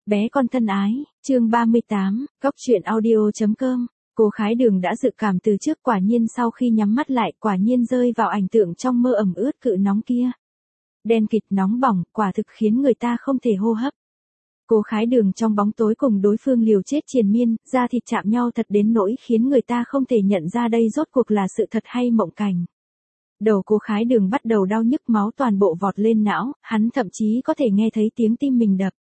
Bé con thân ái, chương 38, Góc truyện audio.com. Cô Khái Đường đã dự cảm từ trước, quả nhiên sau khi nhắm mắt lại, quả nhiên rơi vào ảnh tượng trong mơ ẩm ướt cự nóng kia. Đen kịt nóng bỏng, quả thực khiến người ta không thể hô hấp. Cô Khái Đường trong bóng tối cùng đối phương liều chết triền miên, da thịt chạm nhau thật đến nỗi khiến người ta không thể nhận ra đây rốt cuộc là sự thật hay mộng cảnh. Đầu cô Khái Đường bắt đầu đau nhức, máu toàn bộ vọt lên não, hắn thậm chí có thể nghe thấy tiếng tim mình đập.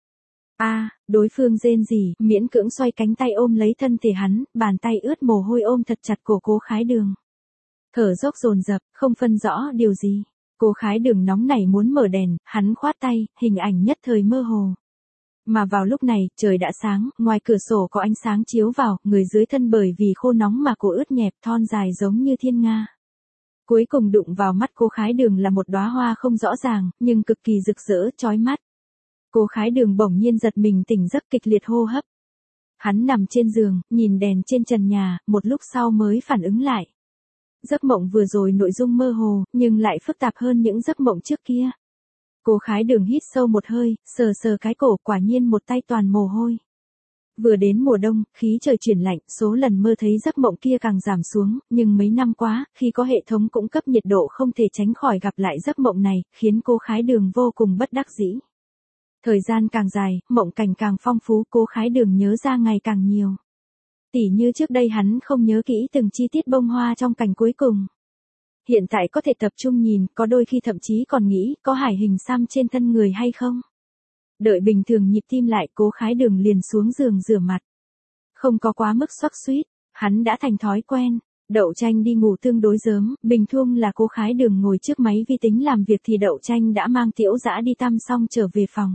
Đối phương rên rỉ, miễn cưỡng xoay cánh tay ôm lấy thân thể hắn, bàn tay ướt mồ hôi ôm thật chặt cổ cô Khái Đường. Thở dốc dồn dập, không phân rõ điều gì. Cô Khái Đường nóng nảy muốn mở đèn, hắn khoát tay, hình ảnh nhất thời mơ hồ. Mà vào lúc này, trời đã sáng, ngoài cửa sổ có ánh sáng chiếu vào, người dưới thân bởi vì khô nóng mà cổ ướt nhẹp, thon dài giống như thiên nga. Cuối cùng đụng vào mắt cô Khái Đường là một đóa hoa không rõ ràng, nhưng cực kỳ rực rỡ, chói mắt. Cô Khái Đường bỗng nhiên giật mình tỉnh giấc, kịch liệt hô hấp. Hắn nằm trên giường, nhìn đèn trên trần nhà, một lúc sau mới phản ứng lại. Giấc mộng vừa rồi nội dung mơ hồ, nhưng lại phức tạp hơn những giấc mộng trước kia. Cô Khái Đường hít sâu một hơi, sờ sờ cái cổ, quả nhiên một tay toàn mồ hôi. Vừa đến mùa đông, khí trời chuyển lạnh, số lần mơ thấy giấc mộng kia càng giảm xuống, nhưng mấy năm quá, khi có hệ thống cung cấp nhiệt độ không thể tránh khỏi gặp lại giấc mộng này, khiến cô Khái Đường vô cùng bất đắc dĩ. Thời gian càng dài, mộng cảnh càng phong phú, cô Khái Đường nhớ ra ngày càng nhiều. Tỉ như trước đây hắn không nhớ kỹ từng chi tiết bông hoa trong cảnh cuối cùng. Hiện tại có thể tập trung nhìn, có đôi khi thậm chí còn nghĩ có hải hình xăm trên thân người hay không. Đợi bình thường nhịp tim lại, cô Khái Đường liền xuống giường rửa mặt. Không có quá mức xoắc xuýt, hắn đã thành thói quen. Đậu Tranh đi ngủ tương đối sớm, bình thường là cô Khái Đường ngồi trước máy vi tính làm việc thì Đậu Tranh đã mang Tiểu Dã đi tắm xong trở về phòng.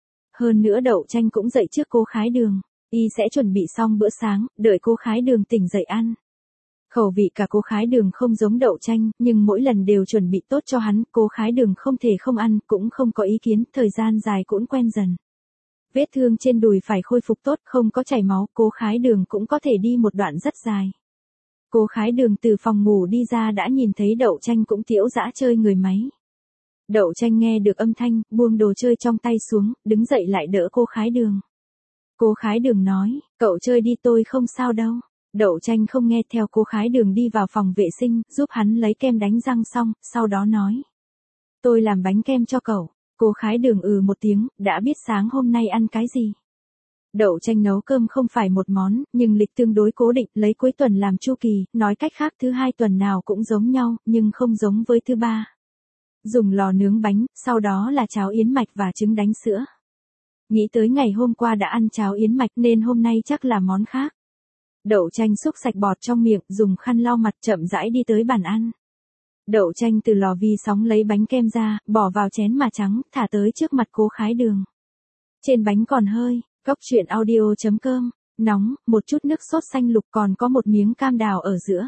Hơn nữa Đậu Tranh cũng dậy trước cô Khái Đường, y sẽ chuẩn bị xong bữa sáng, đợi cô Khái Đường tỉnh dậy ăn. Khẩu vị cả cô Khái Đường không giống Đậu Tranh, nhưng mỗi lần đều chuẩn bị tốt cho hắn, cô Khái Đường không thể không ăn, cũng không có ý kiến, thời gian dài cũng quen dần. Vết thương trên đùi phải khôi phục tốt, không có chảy máu, cô Khái Đường cũng có thể đi một đoạn rất dài. Cô Khái Đường từ phòng ngủ đi ra đã nhìn thấy Đậu Tranh cũng Tiểu Dã chơi người máy. Đậu Tranh nghe được âm thanh, buông đồ chơi trong tay xuống, đứng dậy lại đỡ cô Khái Đường. Cô Khái Đường nói, cậu chơi đi, tôi không sao đâu. Đậu Tranh không nghe, theo cô Khái Đường đi vào phòng vệ sinh, giúp hắn lấy kem đánh răng xong, sau đó nói. Tôi làm bánh kem cho cậu. Cô Khái Đường một tiếng, đã biết sáng hôm nay ăn cái gì. Đậu Tranh nấu cơm không phải một món, nhưng lịch tương đối cố định, lấy cuối tuần làm chu kỳ, nói cách khác thứ hai tuần nào cũng giống nhau, nhưng không giống với thứ ba. Dùng lò nướng bánh, sau đó là cháo yến mạch và trứng đánh sữa. Nghĩ tới ngày hôm qua đã ăn cháo yến mạch nên hôm nay chắc là món khác. Đậu Tranh xúc sạch bọt trong miệng, dùng khăn lau mặt, chậm rãi đi tới bàn ăn. Đậu Tranh từ lò vi sóng lấy bánh kem ra, bỏ vào chén mà trắng, thả tới trước mặt cô Khái Đường. Trên bánh còn hơi, Góc truyện audio.com, nóng, một chút nước sốt xanh lục, còn có một miếng cam đào ở giữa.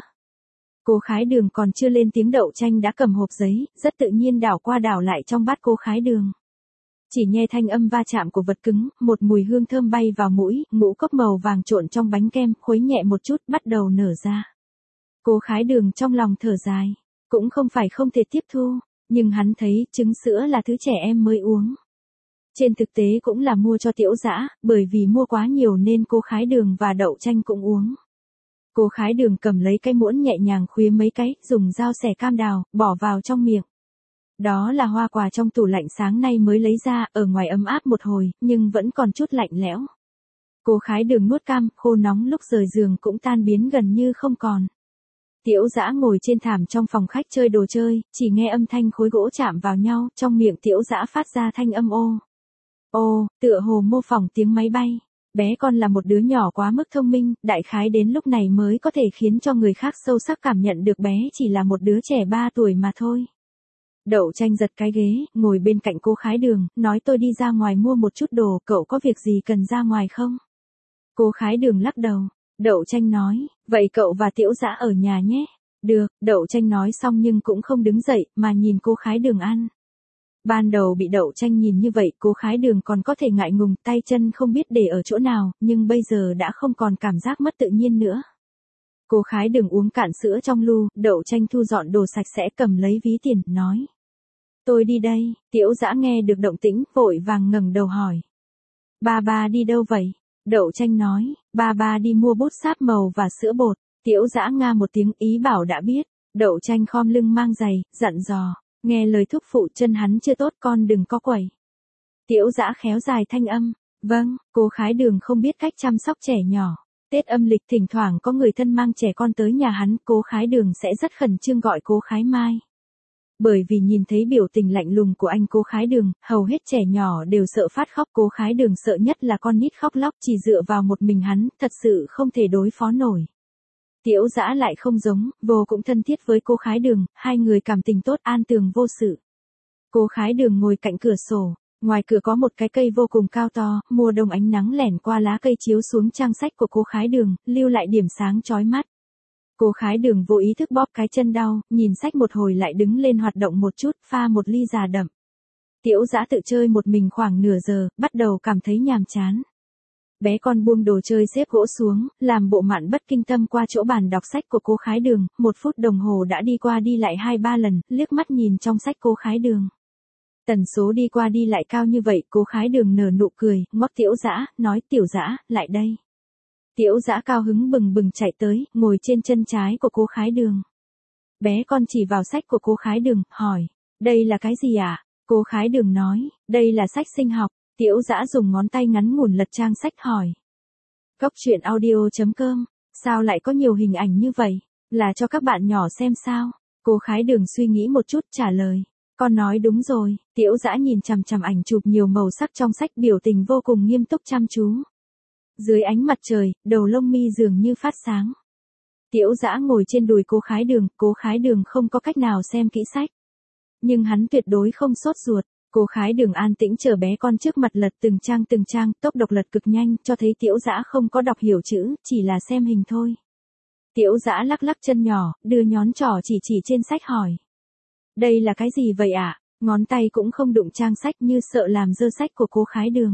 Cô Khái Đường còn chưa lên tiếng, Đậu Tranh đã cầm hộp giấy, rất tự nhiên đảo qua đảo lại trong bát cô Khái Đường. Chỉ nghe thanh âm va chạm của vật cứng, một mùi hương thơm bay vào mũi, ngũ cốc màu vàng trộn trong bánh kem, khuấy nhẹ một chút, bắt đầu nở ra. Cô Khái Đường trong lòng thở dài, cũng không phải không thể tiếp thu, nhưng hắn thấy trứng sữa là thứ trẻ em mới uống. Trên thực tế cũng là mua cho Tiểu Dã, bởi vì mua quá nhiều nên cô Khái Đường và Đậu Tranh cũng uống. Cô Khái Đường cầm lấy cái muỗng nhẹ nhàng khuya mấy cái, dùng dao xẻ cam đào, bỏ vào trong miệng. Đó là hoa quả trong tủ lạnh sáng nay mới lấy ra, ở ngoài ấm áp một hồi, nhưng vẫn còn chút lạnh lẽo. Cô Khái Đường nuốt cam, khô nóng lúc rời giường cũng tan biến gần như không còn. Tiểu Dã ngồi trên thảm trong phòng khách chơi đồ chơi, chỉ nghe âm thanh khối gỗ chạm vào nhau, trong miệng Tiểu Dã phát ra thanh âm ô. Ô, tựa hồ mô phỏng tiếng máy bay. Bé con là một đứa nhỏ quá mức thông minh, đại khái đến lúc này mới có thể khiến cho người khác sâu sắc cảm nhận được bé chỉ là một đứa trẻ 3 tuổi mà thôi. Đậu Tranh giật cái ghế, ngồi bên cạnh cô Khái Đường, nói tôi đi ra ngoài mua một chút đồ, cậu có việc gì cần ra ngoài không? Cô Khái Đường lắc đầu. Đậu Tranh nói, vậy cậu và Tiểu Dã ở nhà nhé. Được, Đậu Tranh nói xong nhưng cũng không đứng dậy, mà nhìn cô Khái Đường ăn. Ban đầu bị Đậu Tranh nhìn như vậy, cô Khái Đường còn có thể ngại ngùng, tay chân không biết để ở chỗ nào, nhưng bây giờ đã không còn cảm giác mất tự nhiên nữa. Cô Khái Đường uống cạn sữa trong lu, Đậu Tranh thu dọn đồ sạch sẽ, cầm lấy ví tiền, nói. Tôi đi đây. Tiểu Dã nghe được động tĩnh, vội vàng ngẩng đầu hỏi. Ba ba đi đâu vậy? Đậu Tranh nói, ba ba đi mua bút sáp màu và sữa bột. Tiễu Dã nga một tiếng ý bảo đã biết. Đậu Tranh khom lưng mang giày, dặn dò, nghe lời thúc phụ, chân hắn chưa tốt, con đừng có quẩy. Tiễu Dã khéo dài thanh âm, vâng. Cô Khái Đường không biết cách chăm sóc trẻ nhỏ. Tết âm lịch thỉnh thoảng có người thân mang trẻ con tới nhà hắn, Cố Khái Đường sẽ rất khẩn trương gọi Cố Khái Mai. Bởi vì nhìn thấy biểu tình lạnh lùng của anh Cố Khái Đường, hầu hết trẻ nhỏ đều sợ phát khóc. Cố Khái Đường sợ nhất là con nít khóc lóc, chỉ dựa vào một mình hắn, thật sự không thể đối phó nổi. Tiễu Dã lại không giống, vô cũng thân thiết với Cố Khái Đường, hai người cảm tình tốt, an tường vô sự. Cố Khái Đường ngồi cạnh cửa sổ, ngoài cửa có một cái cây vô cùng cao to, mùa đông ánh nắng lẻn qua lá cây chiếu xuống trang sách của Cố Khái Đường, lưu lại điểm sáng chói mắt. Cố Khái Đường vô ý thức bóp cái chân đau, nhìn sách một hồi lại đứng lên hoạt động một chút, pha một ly trà đậm. Tiễu Dã tự chơi một mình khoảng nửa giờ, bắt đầu cảm thấy nhàm chán. Bé con buông đồ chơi xếp gỗ xuống, làm bộ mạn bất kinh tâm qua chỗ bàn đọc sách của Cố Khái Đường, 1 phút đồng hồ đã đi qua đi lại 2-3 lần, liếc mắt nhìn trong sách Cố Khái Đường. Tần số đi qua đi lại cao như vậy, Cố Khái Đường nở nụ cười, ngoắc Tiễu Dã, nói, Tiểu Dã, lại đây. Tiễu Dã cao hứng bừng bừng chạy tới, ngồi trên chân trái của Cố Khái Đường. Bé con chỉ vào sách của Cố Khái Đường, hỏi, đây là cái gì ạ? Cố Khái Đường nói, đây là sách sinh học. Tiễu Dã dùng ngón tay ngắn ngủn lật trang sách hỏi. Cốc truyện audio.com, sao lại có nhiều hình ảnh như vậy? Là cho các bạn nhỏ xem sao? Cố Khái Đường suy nghĩ một chút trả lời. Con nói đúng rồi. Tiễu Dã nhìn chằm chằm ảnh chụp nhiều màu sắc trong sách, biểu tình vô cùng nghiêm túc chăm chú. Dưới ánh mặt trời, đầu lông mi dường như phát sáng. Tiễu Dã ngồi trên đùi Cố Khái Đường, Cố Khái Đường không có cách nào xem kỹ sách. Nhưng hắn tuyệt đối không sốt ruột. Cố Khái Đường an tĩnh chờ bé con trước mặt lật từng trang, tốc độ lật cực nhanh, cho thấy Tiễu Dã không có đọc hiểu chữ, chỉ là xem hình thôi. Tiễu Dã lắc lắc chân nhỏ, đưa nhón trỏ chỉ trên sách hỏi. Đây là cái gì vậy ạ? Ngón tay cũng không đụng trang sách, như sợ làm dơ sách của Cố Khái Đường.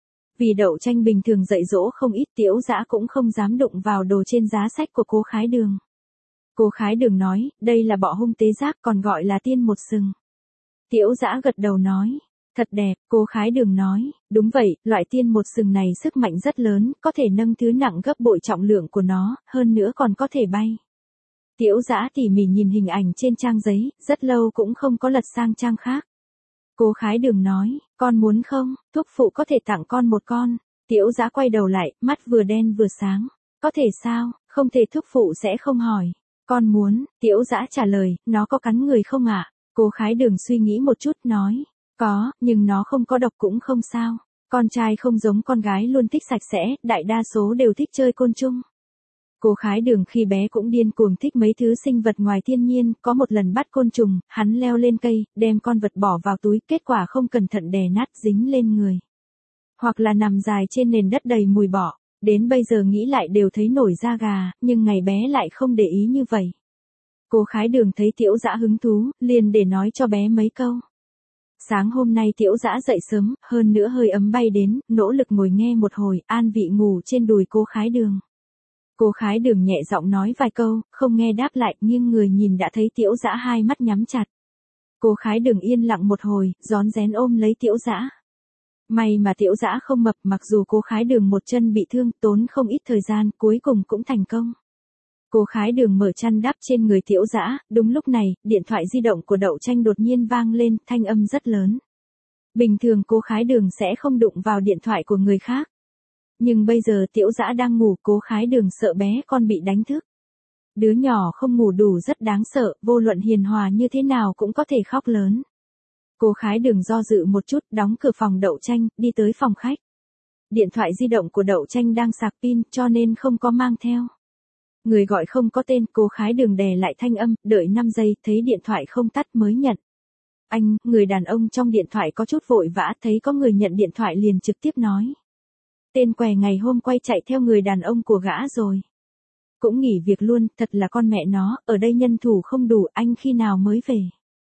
Vì Đậu Tranh bình thường dạy dỗ không ít, Tiễu Dã cũng không dám đụng vào đồ trên giá sách của Cố Khái Đường. Cố Khái Đường nói, đây là bọ hung tế giác, còn gọi là tiên một sừng. Tiễu Dã gật đầu nói, thật đẹp. Cố Khái Đường nói, đúng vậy, loại tiên một sừng này sức mạnh rất lớn, có thể nâng thứ nặng gấp bội trọng lượng của nó, hơn nữa còn có thể bay. Tiễu Dã tỉ mỉ nhìn hình ảnh trên trang giấy, rất lâu cũng không có lật sang trang khác. Cố Khái Đường nói, con muốn không, thúc phụ có thể tặng con một con. Tiễu Dã quay đầu lại, mắt vừa đen vừa sáng. Có thể sao, không thể, thúc phụ sẽ không hỏi. Con muốn. Tiễu Dã trả lời, nó có cắn người không ạ? Cố Khái Đường suy nghĩ một chút nói, có, nhưng nó không có độc cũng không sao. Con trai không giống con gái luôn thích sạch sẽ, đại đa số đều thích chơi côn trùng. Cố Khái Đường khi bé cũng điên cuồng thích mấy thứ sinh vật ngoài thiên nhiên, có một lần bắt côn trùng, hắn leo lên cây, đem con vật bỏ vào túi, kết quả không cẩn thận đè nát dính lên người. Hoặc là nằm dài trên nền đất đầy mùi bọ, đến bây giờ nghĩ lại đều thấy nổi da gà, nhưng ngày bé lại không để ý như vậy. Cố Khái Đường thấy Tiễu Dã hứng thú, liền để nói cho bé mấy câu. Sáng hôm nay Tiễu Dã dậy sớm, hơn nữa hơi ấm bay đến, nỗ lực ngồi nghe một hồi, an vị ngủ trên đùi Cố Khái Đường. Cố Khái Đường nhẹ giọng nói vài câu, không nghe đáp lại, nhưng người nhìn đã thấy Tiễu Dã hai mắt nhắm chặt. Cố Khái Đường yên lặng một hồi, rón rén ôm lấy Tiễu Dã. May mà Tiễu Dã không mập, mặc dù Cố Khái Đường một chân bị thương, tốn không ít thời gian, cuối cùng cũng thành công. Cố Khái Đường mở chăn đắp trên người Tiễu Dã, đúng lúc này, điện thoại di động của Đậu Tranh đột nhiên vang lên, thanh âm rất lớn. Bình thường Cố Khái Đường sẽ không đụng vào điện thoại của người khác. Nhưng bây giờ Tiễu Dã đang ngủ, Cố Khái Đường sợ bé con bị đánh thức. Đứa nhỏ không ngủ đủ rất đáng sợ, vô luận hiền hòa như thế nào cũng có thể khóc lớn. Cố Khái Đường do dự một chút, đóng cửa phòng Đậu Tranh, đi tới phòng khách. Điện thoại di động của Đậu Tranh đang sạc pin, cho nên không có mang theo. Người gọi không có tên, Cố Khái Đường đè lại thanh âm, đợi 5 giây, thấy điện thoại không tắt mới nhận. Anh, người đàn ông trong điện thoại có chút vội vã, thấy có người nhận điện thoại liền trực tiếp nói. Tên què ngày hôm quay chạy theo người đàn ông của gã rồi. Cũng nghỉ việc luôn, thật là con mẹ nó, ở đây nhân thủ không đủ, anh khi nào mới về.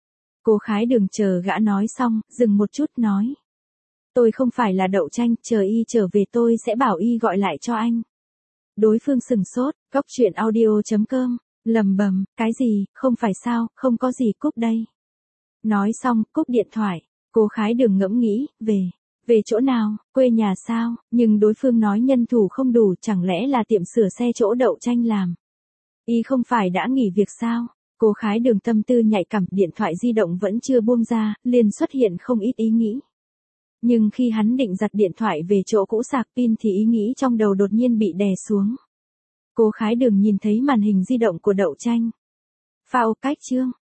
Cố Khái Đường chờ gã nói xong, dừng một chút nói. Tôi không phải là Đậu Tranh, chờ y trở về tôi sẽ bảo y gọi lại cho anh. Đối phương sừng sốt, cốc truyện audio.com, lầm bầm, cái gì, không phải sao, không có gì, cúp đây. Nói xong, cúp điện thoại, Cố Khái Đường ngẫm nghĩ, về Về chỗ nào, quê nhà sao, nhưng đối phương nói nhân thủ không đủ, chẳng lẽ là tiệm sửa xe chỗ Đậu Tranh làm. Y không phải đã nghỉ việc sao? Cô Khái Đường tâm tư nhạy cảm, điện thoại di động vẫn chưa buông ra, liền xuất hiện không ít ý nghĩ. Nhưng khi hắn định giặt điện thoại về chỗ cũ sạc pin thì ý nghĩ trong đầu đột nhiên bị đè xuống. Cô Khái Đường nhìn thấy màn hình di động của Đậu Tranh. Phao cách chương.